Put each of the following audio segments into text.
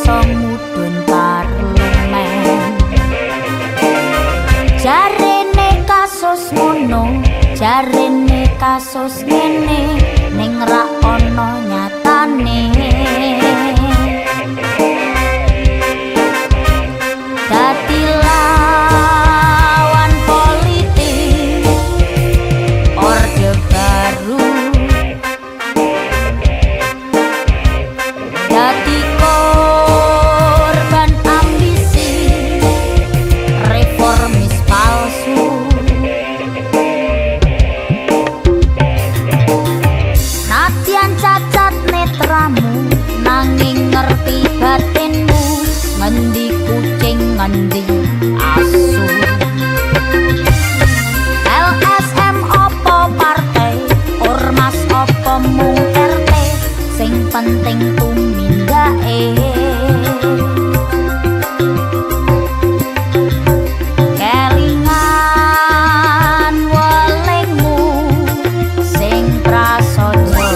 iso mudhun parlemen. Jarene kasus ngono, jarene kasus ngene, ning ra ono nyatane. Dadi lawan politik Orde Baru, dadi korban ambisi reformis palsu. Nadyan cacat netramu nanging ngerti batinmu, ngendi kucing ngendi asu. LSM opo partai, ormas opo mung RT, sing penting tumindake. Kelingan welingmu sing prasaja,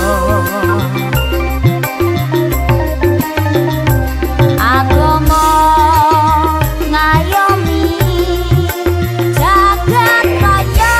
agama ngayomi jagat raya.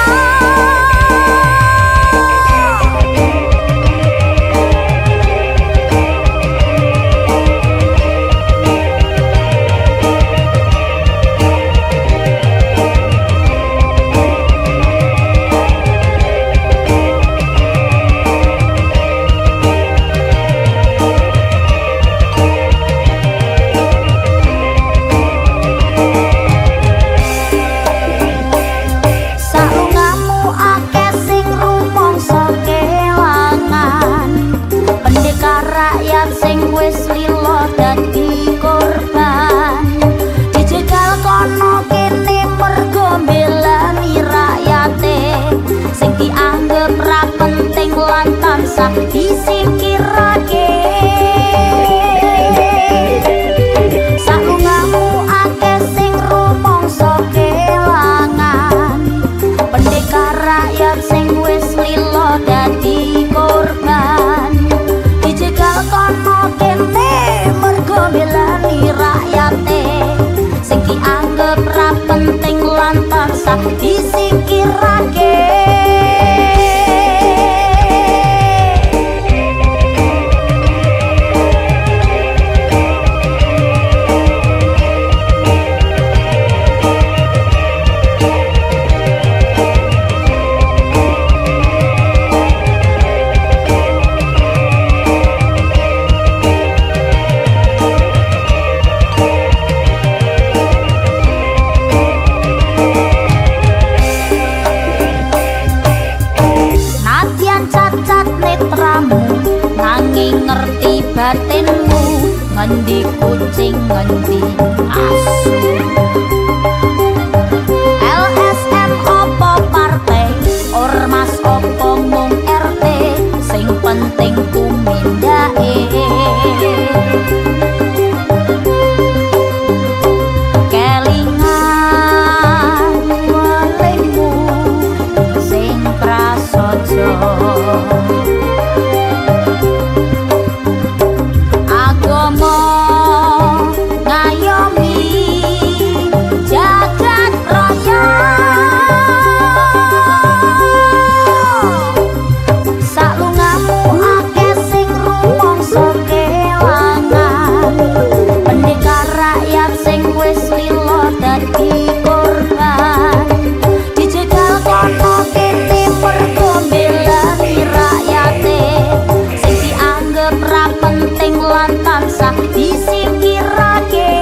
Saungamu akeh sing rumangsa kelangan, pendekar rakyat sing wis lila dadi korban. Dijegal kono kene mergo mbelani rakyate, sing dianggep ra penting lan tansah disingkirake. Saungamu akeh sing rumangsa kelangan, pendekar rakyat sing wis lila dadi korban. Dijegal kono kene mergo mbelani rakyate, sing dianggep ra penting lan tansah disingkirake. Nadyan cacat netramu nanging ngerti batinmu, ngendi kucing ngendi asu. LSM opo partai, ormas opo mung RT, sing penting tumindake. Kelingan welingmu sing prasaja, agama ngayomi jagat raya. Saungamu akeh sing rumangsa kelangan, pendekar rakyat sing wis lila dadi korban. Dijegal kono kene mergo mbelani rakyate, sing dianggep ra penting lan tansah disingkirake.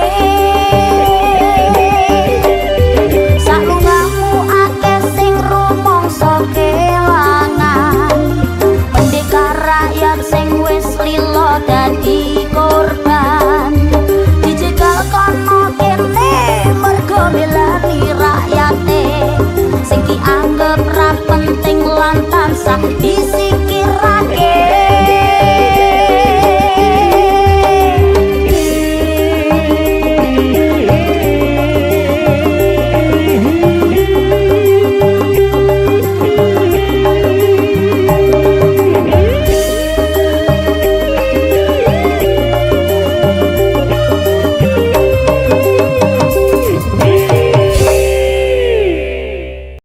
Saungamu akeh sing rumangsa kelangan, pendekar rakyat sing wis lila dadi korban. Dijegal kono kene mergo mbelani rakyate, sing dianggep ra penting lan tansah disingkirake.